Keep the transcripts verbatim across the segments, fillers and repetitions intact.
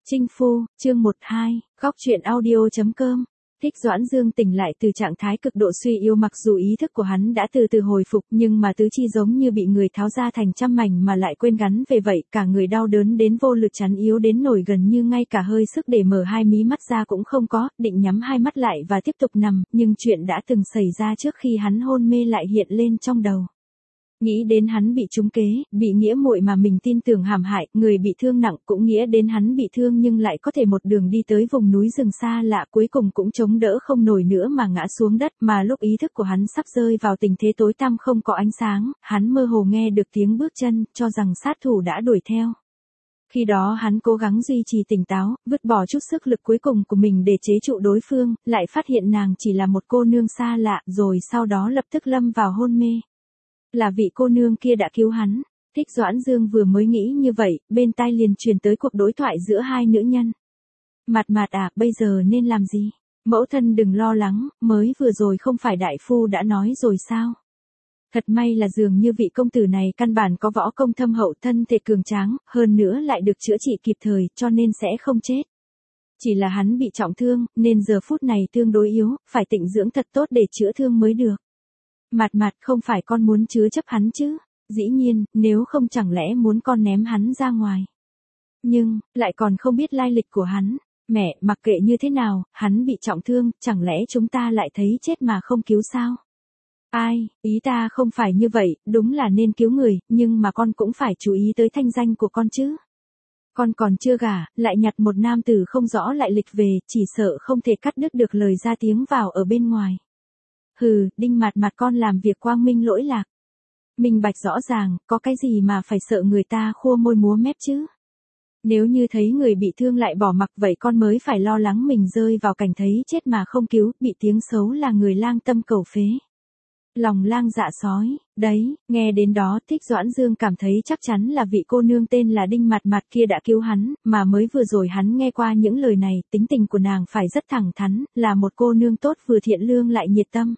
Chinh phu, chương một hai, góc truyện audio chấm com. Thích Doãn Dương tỉnh lại từ trạng thái cực độ suy yếu, mặc dù ý thức của hắn đã từ từ hồi phục, nhưng mà tứ chi giống như bị người tháo ra thành trăm mảnh mà lại quên gắn về vậy, cả người đau đớn đến vô lực, chán yếu đến nổi gần như ngay cả hơi sức để mở hai mí mắt ra cũng không có, định nhắm hai mắt lại và tiếp tục nằm, nhưng chuyện đã từng xảy ra trước khi hắn hôn mê lại hiện lên trong đầu. Nghĩ đến hắn bị trúng kế, bị nghĩa muội mà mình tin tưởng hãm hại, người bị thương nặng, cũng nghĩa đến hắn bị thương nhưng lại có thể một đường đi tới vùng núi rừng xa lạ, cuối cùng cũng chống đỡ không nổi nữa mà ngã xuống đất, mà lúc ý thức của hắn sắp rơi vào tình thế tối tăm không có ánh sáng, hắn mơ hồ nghe được tiếng bước chân, cho rằng sát thủ đã đuổi theo. Khi đó hắn cố gắng duy trì tỉnh táo, vứt bỏ chút sức lực cuối cùng của mình để chế trụ đối phương, lại phát hiện nàng chỉ là một cô nương xa lạ, rồi sau đó lập tức lâm vào hôn mê. Là vị cô nương kia đã cứu hắn. Thích Doãn Dương vừa mới nghĩ như vậy, bên tai liền truyền tới cuộc đối thoại giữa hai nữ nhân. Mạt Mạt à, bây giờ nên làm gì? Mẫu thân đừng lo lắng, mới vừa rồi không phải đại phu đã nói rồi sao? Thật may là dường như vị công tử này căn bản có võ công thâm hậu, thân thể cường tráng, hơn nữa lại được chữa trị kịp thời, cho nên sẽ không chết. Chỉ là hắn bị trọng thương, nên giờ phút này tương đối yếu, phải tịnh dưỡng thật tốt để chữa thương mới được. Mạt Mạt, không phải con muốn chứa chấp hắn chứ? Dĩ nhiên, nếu không chẳng lẽ muốn con ném hắn ra ngoài? Nhưng, lại còn không biết lai lịch của hắn. Mẹ, mặc kệ như thế nào, hắn bị trọng thương, chẳng lẽ chúng ta lại thấy chết mà không cứu sao? Ai, ý ta không phải như vậy, đúng là nên cứu người, nhưng mà con cũng phải chú ý tới thanh danh của con chứ. Con còn chưa gả, lại nhặt một nam tử không rõ lại lịch về, chỉ sợ không thể cắt đứt được lời ra tiếng vào ở bên ngoài. Hừ, Đinh Mạt Mạt, con làm việc quang minh lỗi lạc. Minh bạch rõ ràng, có cái gì mà phải sợ người ta khua môi múa mép chứ? Nếu như thấy người bị thương lại bỏ mặc vậy con mới phải lo lắng mình rơi vào cảnh thấy chết mà không cứu, bị tiếng xấu là người lang tâm cầu phế. Lòng lang dạ sói, đấy, nghe đến đó Thích Doãn Dương cảm thấy chắc chắn là vị cô nương tên là Đinh Mạt Mạt kia đã cứu hắn, mà mới vừa rồi hắn nghe qua những lời này, tính tình của nàng phải rất thẳng thắn, là một cô nương tốt vừa thiện lương lại nhiệt tâm.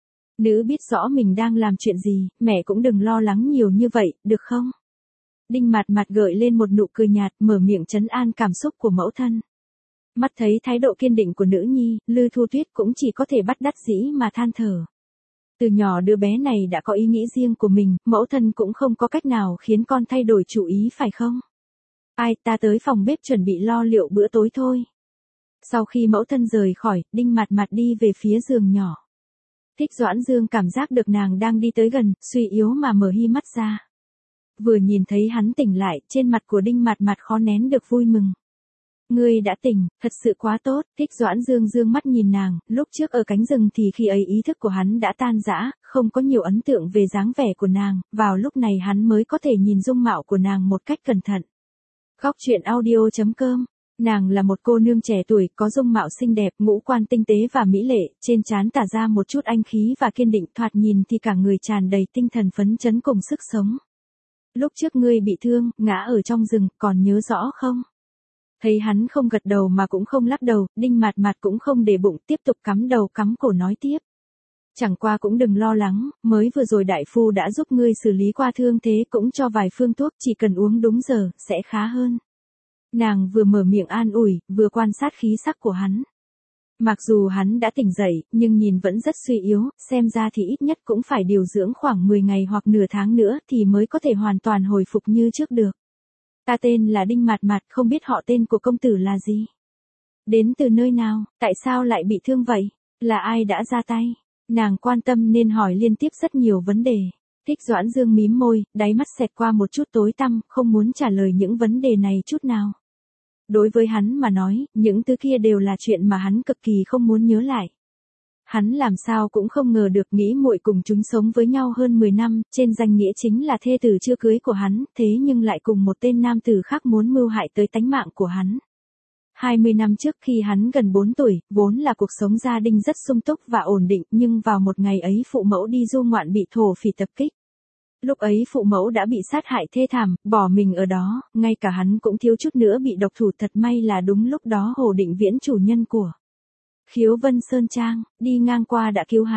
Nữ biết rõ mình đang làm chuyện gì, mẹ cũng đừng lo lắng nhiều như vậy, được không? Đinh Mạt Mạt gợi lên một nụ cười nhạt, mở miệng trấn an cảm xúc của mẫu thân. Mắt thấy thái độ kiên định của nữ nhi, Lư Thu Tuyết cũng chỉ có thể bất đắc dĩ mà than thở. Từ nhỏ đứa bé này đã có ý nghĩ riêng của mình, mẫu thân cũng không có cách nào khiến con thay đổi chủ ý phải không? Ai, ta tới phòng bếp chuẩn bị lo liệu bữa tối thôi. Sau khi mẫu thân rời khỏi, Đinh Mạt Mạt đi về phía giường nhỏ. Thích Doãn Dương cảm giác được nàng đang đi tới gần, suy yếu mà mở hi mắt ra. Vừa nhìn thấy hắn tỉnh lại, trên mặt của Đinh Mạt Mạt khó nén được vui mừng. Ngươi đã tỉnh, thật sự quá tốt. Thích Doãn Dương dương mắt nhìn nàng, lúc trước ở cánh rừng thì khi ấy ý thức của hắn đã tan rã, không có nhiều ấn tượng về dáng vẻ của nàng, vào lúc này hắn mới có thể nhìn dung mạo của nàng một cách cẩn thận. Góc truyện audio chấm com. Nàng là một cô nương trẻ tuổi, có dung mạo xinh đẹp, ngũ quan tinh tế và mỹ lệ, trên trán tỏa ra một chút anh khí và kiên định, thoạt nhìn thì cả người tràn đầy tinh thần phấn chấn cùng sức sống. Lúc trước ngươi bị thương, ngã ở trong rừng, còn nhớ rõ không? Thấy hắn không gật đầu mà cũng không lắc đầu, Đinh Mạt Mạt cũng không để bụng, tiếp tục cắm đầu cắm cổ nói tiếp. Chẳng qua cũng đừng lo lắng, mới vừa rồi đại phu đã giúp ngươi xử lý qua thương thế, cũng cho vài phương thuốc, chỉ cần uống đúng giờ, sẽ khá hơn. Nàng vừa mở miệng an ủi, vừa quan sát khí sắc của hắn. Mặc dù hắn đã tỉnh dậy, nhưng nhìn vẫn rất suy yếu, xem ra thì ít nhất cũng phải điều dưỡng khoảng mười ngày hoặc nửa tháng nữa thì mới có thể hoàn toàn hồi phục như trước được. Ta tên là Đinh Mạt Mạt, không biết họ tên của công tử là gì? Đến từ nơi nào, tại sao lại bị thương vậy? Là ai đã ra tay? Nàng quan tâm nên hỏi liên tiếp rất nhiều vấn đề. Thích Doãn Dương mím môi, đáy mắt xẹt qua một chút tối tăm, không muốn trả lời những vấn đề này chút nào. Đối với hắn mà nói, những thứ kia đều là chuyện mà hắn cực kỳ không muốn nhớ lại. Hắn làm sao cũng không ngờ được nghĩ muội cùng chúng sống với nhau hơn mười năm, trên danh nghĩa chính là thê tử chưa cưới của hắn, thế nhưng lại cùng một tên nam tử khác muốn mưu hại tới tánh mạng của hắn. hai mươi năm trước khi hắn gần bốn tuổi, vốn là cuộc sống gia đình rất sung túc và ổn định, nhưng vào một ngày ấy phụ mẫu đi du ngoạn bị thổ phỉ tập kích. Lúc ấy phụ mẫu đã bị sát hại thê thảm, bỏ mình ở đó, ngay cả hắn cũng thiếu chút nữa bị độc thủ, thật may là đúng lúc đó Hồ Định Viễn chủ nhân của Khiếu Vân Sơn Trang, đi ngang qua đã cứu hắn.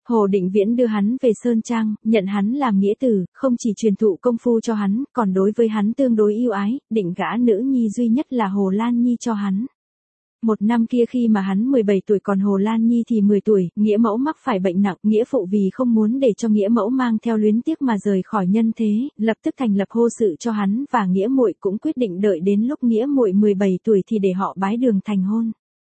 Hồ Định Viễn đưa hắn về Sơn Trang, nhận hắn làm nghĩa tử, không chỉ truyền thụ công phu cho hắn, còn đối với hắn tương đối yêu ái, định gả nữ nhi duy nhất là Hồ Lan Nhi cho hắn. Một năm kia khi mà hắn mười bảy tuổi còn Hồ Lan Nhi thì mười tuổi, nghĩa mẫu mắc phải bệnh nặng, nghĩa phụ vì không muốn để cho nghĩa mẫu mang theo luyến tiếc mà rời khỏi nhân thế, lập tức thành lập hô sự cho hắn và nghĩa muội cũng quyết định đợi đến lúc nghĩa muội mười bảy tuổi thì để họ bái đường thành hôn.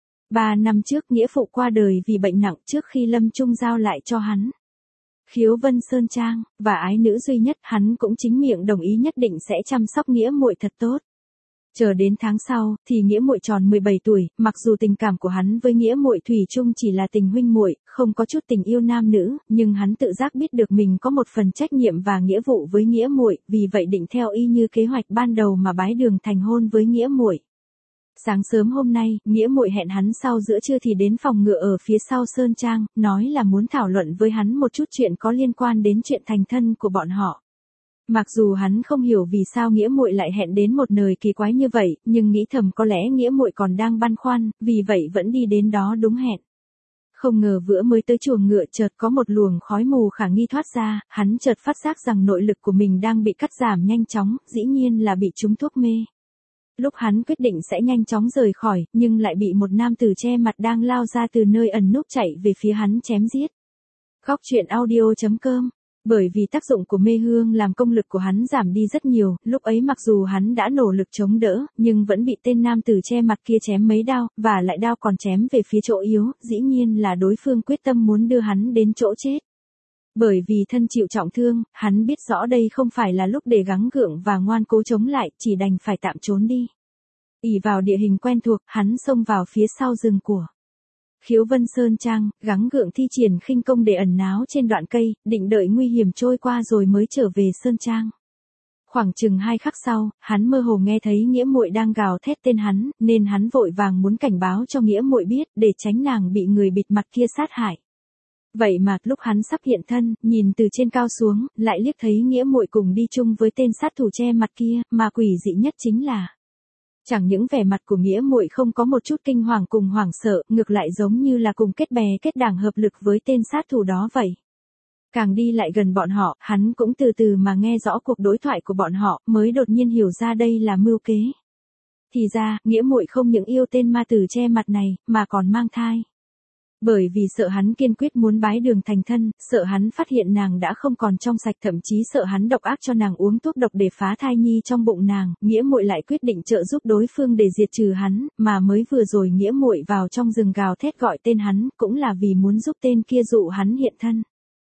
Ba năm trước nghĩa phụ qua đời vì bệnh nặng trước khi lâm chung giao lại cho hắn Khiếu Vân Sơn Trang, và ái nữ duy nhất, hắn cũng chính miệng đồng ý nhất định sẽ chăm sóc nghĩa muội thật tốt. Chờ đến tháng sau, thì nghĩa muội tròn mười bảy tuổi, mặc dù tình cảm của hắn với nghĩa muội thủy chung chỉ là tình huynh muội, không có chút tình yêu nam nữ, nhưng hắn tự giác biết được mình có một phần trách nhiệm và nghĩa vụ với nghĩa muội, vì vậy định theo y như kế hoạch ban đầu mà bái đường thành hôn với nghĩa muội. Sáng sớm hôm nay, nghĩa muội hẹn hắn sau giữa trưa thì đến phòng ngựa ở phía sau Sơn Trang, nói là muốn thảo luận với hắn một chút chuyện có liên quan đến chuyện thành thân của bọn họ. Mặc dù hắn không hiểu vì sao nghĩa muội lại hẹn đến một nơi kỳ quái như vậy, nhưng nghĩ thầm có lẽ nghĩa muội còn đang băn khoăn, vì vậy vẫn đi đến đó đúng hẹn. Không ngờ vừa mới tới chuồng ngựa chợt có một luồng khói mù khả nghi thoát ra, hắn chợt phát giác rằng nội lực của mình đang bị cắt giảm nhanh chóng, dĩ nhiên là bị trúng thuốc mê. Lúc hắn quyết định sẽ nhanh chóng rời khỏi, nhưng lại bị một nam tử che mặt đang lao ra từ nơi ẩn núp chạy về phía hắn chém giết. Góc truyện audio chấm com. Bởi vì tác dụng của mê hương làm công lực của hắn giảm đi rất nhiều, lúc ấy mặc dù hắn đã nỗ lực chống đỡ, nhưng vẫn bị tên nam tử che mặt kia chém mấy đao, và lại đao còn chém về phía chỗ yếu, dĩ nhiên là đối phương quyết tâm muốn đưa hắn đến chỗ chết. Bởi vì thân chịu trọng thương, hắn biết rõ đây không phải là lúc để gắng gượng và ngoan cố chống lại, chỉ đành phải tạm trốn đi. Ỷ vào địa hình quen thuộc, hắn xông vào phía sau rừng của Khiếu Vân Sơn Trang, gắng gượng thi triển khinh công để ẩn náu trên đoạn cây, định đợi nguy hiểm trôi qua rồi mới trở về Sơn Trang. Khoảng chừng hai khắc sau, hắn mơ hồ nghe thấy nghĩa muội đang gào thét tên hắn, nên hắn vội vàng muốn cảnh báo cho nghĩa muội biết, để tránh nàng bị người bịt mặt kia sát hại. Vậy mà, lúc hắn sắp hiện thân, nhìn từ trên cao xuống, lại liếc thấy nghĩa muội cùng đi chung với tên sát thủ che mặt kia, mà quỷ dị nhất chính là chẳng những vẻ mặt của nghĩa muội không có một chút kinh hoàng cùng hoảng sợ, ngược lại giống như là cùng kết bè kết đảng hợp lực với tên sát thủ đó vậy. Càng đi lại gần bọn họ, hắn cũng từ từ mà nghe rõ cuộc đối thoại của bọn họ, mới đột nhiên hiểu ra đây là mưu kế. Thì ra, nghĩa muội không những yêu tên ma tử che mặt này, mà còn mang thai. Bởi vì sợ hắn kiên quyết muốn bái đường thành thân, sợ hắn phát hiện nàng đã không còn trong sạch, thậm chí sợ hắn độc ác cho nàng uống thuốc độc để phá thai nhi trong bụng nàng, nghĩa muội lại quyết định trợ giúp đối phương để diệt trừ hắn, mà mới vừa rồi nghĩa muội vào trong rừng gào thét gọi tên hắn, cũng là vì muốn giúp tên kia dụ hắn hiện thân.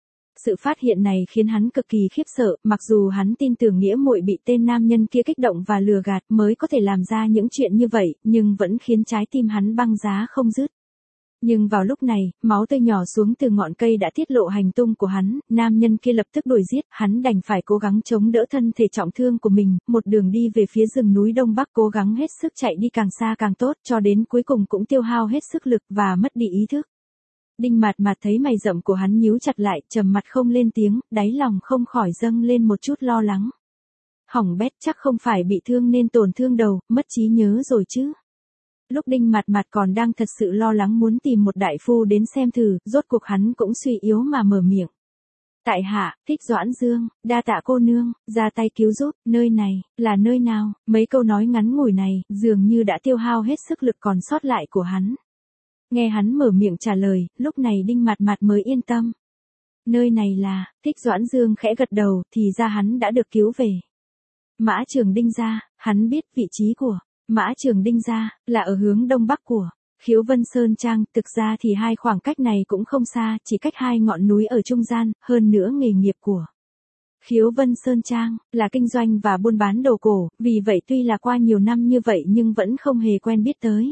Sự phát hiện này khiến hắn cực kỳ khiếp sợ, mặc dù hắn tin tưởng nghĩa muội bị tên nam nhân kia kích động và lừa gạt mới có thể làm ra những chuyện như vậy, nhưng vẫn khiến trái tim hắn băng giá không dứt. Nhưng vào lúc này, máu tươi nhỏ xuống từ ngọn cây đã tiết lộ hành tung của hắn, nam nhân kia lập tức đuổi giết, hắn đành phải cố gắng chống đỡ thân thể trọng thương của mình, một đường đi về phía rừng núi Đông Bắc cố gắng hết sức chạy đi càng xa càng tốt, cho đến cuối cùng cũng tiêu hao hết sức lực và mất đi ý thức. Đinh Mạt Mạt thấy mày rậm của hắn nhíu chặt lại, trầm mặt không lên tiếng, đáy lòng không khỏi dâng lên một chút lo lắng. Hỏng bét, chắc không phải bị thương nên tổn thương đầu, mất trí nhớ rồi chứ. Lúc Đinh Mạt Mạt còn đang thật sự lo lắng muốn tìm một đại phu đến xem thử, rốt cuộc hắn cũng suy yếu mà mở miệng. Tại hạ, Thích Doãn Dương, đa tạ cô nương, ra tay cứu giúp, nơi này, là nơi nào? Mấy câu nói ngắn ngủi này, dường như đã tiêu hao hết sức lực còn sót lại của hắn. Nghe hắn mở miệng trả lời, lúc này Đinh Mạt Mạt mới yên tâm. Nơi này là, Thích Doãn Dương khẽ gật đầu, thì ra hắn đã được cứu về. Mã Trường Đinh gia, hắn biết vị trí của Mã Trường Đinh gia là ở hướng đông bắc của Khiếu Vân Sơn Trang, thực ra thì hai khoảng cách này cũng không xa, chỉ cách hai ngọn núi ở trung gian, hơn nữa nghề nghiệp của Khiếu Vân Sơn Trang là kinh doanh và buôn bán đồ cổ, vì vậy tuy là qua nhiều năm như vậy nhưng vẫn không hề quen biết tới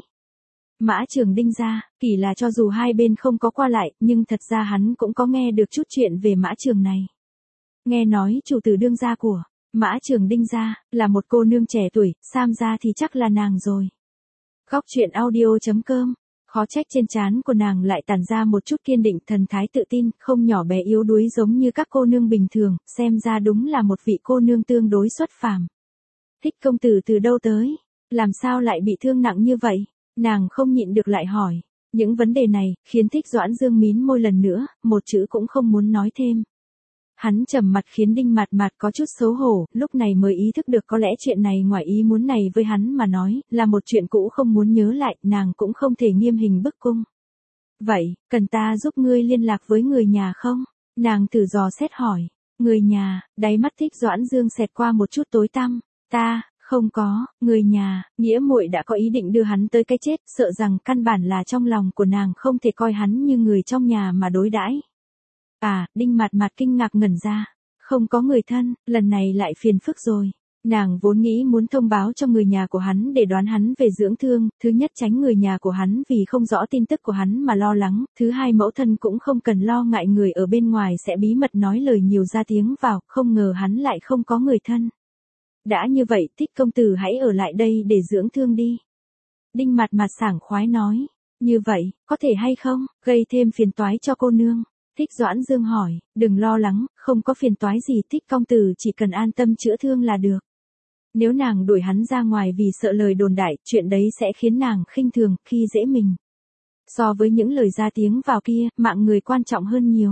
Mã Trường Đinh gia, kỳ là cho dù hai bên không có qua lại, nhưng thật ra hắn cũng có nghe được chút chuyện về Mã Trường này. Nghe nói chủ tử đương gia của Mã Trường Đinh gia là một cô nương trẻ tuổi, Sam gia thì chắc là nàng rồi. Góc truyện audio chấm com. Khó trách trên trán của nàng lại tản ra một chút kiên định, thần thái tự tin, không nhỏ bé yếu đuối giống như các cô nương bình thường, xem ra đúng là một vị cô nương tương đối xuất phàm. Thích công tử từ đâu tới? Làm sao lại bị thương nặng như vậy? Nàng không nhịn được lại hỏi. Những vấn đề này, khiến Thích Doãn Dương mím môi lần nữa, một chữ cũng không muốn nói thêm. Hắn trầm mặt khiến Đinh Mạt Mạt có chút xấu hổ, lúc này mới ý thức được có lẽ chuyện này ngoài ý muốn này với hắn mà nói, là một chuyện cũ không muốn nhớ lại, nàng cũng không thể nghiêm hình bức cung. Vậy, cần ta giúp ngươi liên lạc với người nhà không? Nàng thử dò xét hỏi. Người nhà, đáy mắt Thích Doãn Dương xẹt qua một chút tối tăm. Ta, không có, người nhà, nghĩa muội đã có ý định đưa hắn tới cái chết, sợ rằng căn bản là trong lòng của nàng không thể coi hắn như người trong nhà mà đối đãi. À, Đinh Mạt Mạt kinh ngạc ngẩn ra. Không có người thân, lần này lại phiền phức rồi. Nàng vốn nghĩ muốn thông báo cho người nhà của hắn để đoán hắn về dưỡng thương, thứ nhất tránh người nhà của hắn vì không rõ tin tức của hắn mà lo lắng, thứ hai mẫu thân cũng không cần lo ngại người ở bên ngoài sẽ bí mật nói lời nhiều ra tiếng vào, không ngờ hắn lại không có người thân. Đã như vậy, Thích công tử hãy ở lại đây để dưỡng thương đi. Đinh Mạt Mạt sảng khoái nói, như vậy, có thể hay không, gây thêm phiền toái cho cô nương. Thích Doãn Dương hỏi, đừng lo lắng, không có phiền toái gì, Thích công tử chỉ cần an tâm chữa thương là được. Nếu nàng đuổi hắn ra ngoài vì sợ lời đồn đại, chuyện đấy sẽ khiến nàng khinh thường, khi dễ mình. So với những lời ra tiếng vào kia, mạng người quan trọng hơn nhiều.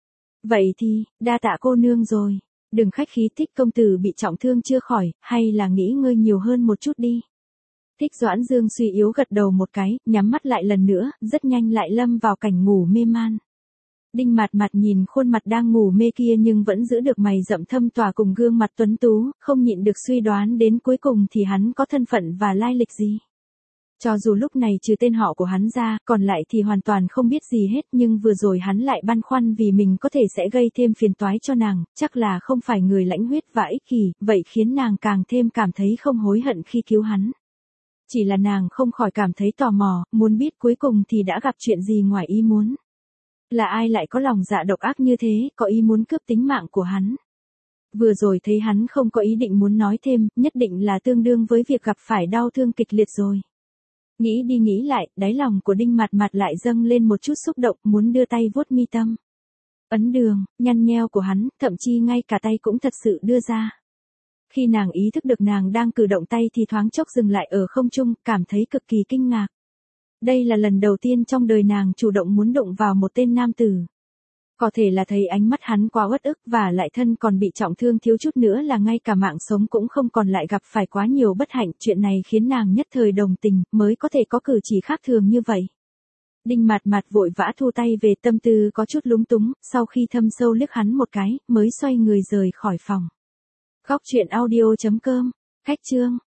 Vậy thì, đa tạ cô nương rồi. Đừng khách khí, Thích công tử bị trọng thương chưa khỏi, hay là nghỉ ngơi nhiều hơn một chút đi. Thích Doãn Dương suy yếu gật đầu một cái, nhắm mắt lại lần nữa, rất nhanh lại lâm vào cảnh ngủ mê man. Đinh Mạt Mạt nhìn khuôn mặt đang ngủ mê kia nhưng vẫn giữ được mày rậm thâm tỏa cùng gương mặt tuấn tú, không nhịn được suy đoán đến cuối cùng thì hắn có thân phận và lai lịch gì. Cho dù lúc này trừ tên họ của hắn ra, còn lại thì hoàn toàn không biết gì hết, nhưng vừa rồi hắn lại băn khoăn vì mình có thể sẽ gây thêm phiền toái cho nàng, chắc là không phải người lãnh huyết và ích kỷ, vậy khiến nàng càng thêm cảm thấy không hối hận khi cứu hắn. Chỉ là nàng không khỏi cảm thấy tò mò, muốn biết cuối cùng thì đã gặp chuyện gì ngoài ý muốn. Là ai lại có lòng dạ độc ác như thế, có ý muốn cướp tính mạng của hắn. Vừa rồi thấy hắn không có ý định muốn nói thêm, nhất định là tương đương với việc gặp phải đau thương kịch liệt rồi. Nghĩ đi nghĩ lại, đáy lòng của Đinh Mạt Mạt lại dâng lên một chút xúc động, muốn đưa tay vuốt mi tâm. Ấn đường, nhăn nheo của hắn, thậm chí ngay cả tay cũng thật sự đưa ra. Khi nàng ý thức được nàng đang cử động tay thì thoáng chốc dừng lại ở không trung, cảm thấy cực kỳ kinh ngạc. Đây là lần đầu tiên trong đời nàng chủ động muốn động vào một tên nam tử. Có thể là thấy ánh mắt hắn quá uất ức và lại thân còn bị trọng thương thiếu chút nữa là ngay cả mạng sống cũng không còn lại gặp phải quá nhiều bất hạnh. Chuyện này khiến nàng nhất thời đồng tình, mới có thể có cử chỉ khác thường như vậy. Đinh Mạt Mạt vội vã thu tay về, tâm tư có chút lúng túng, sau khi thâm sâu liếc hắn một cái, mới xoay người rời khỏi phòng. Góc truyện audio chấm com, khách chương.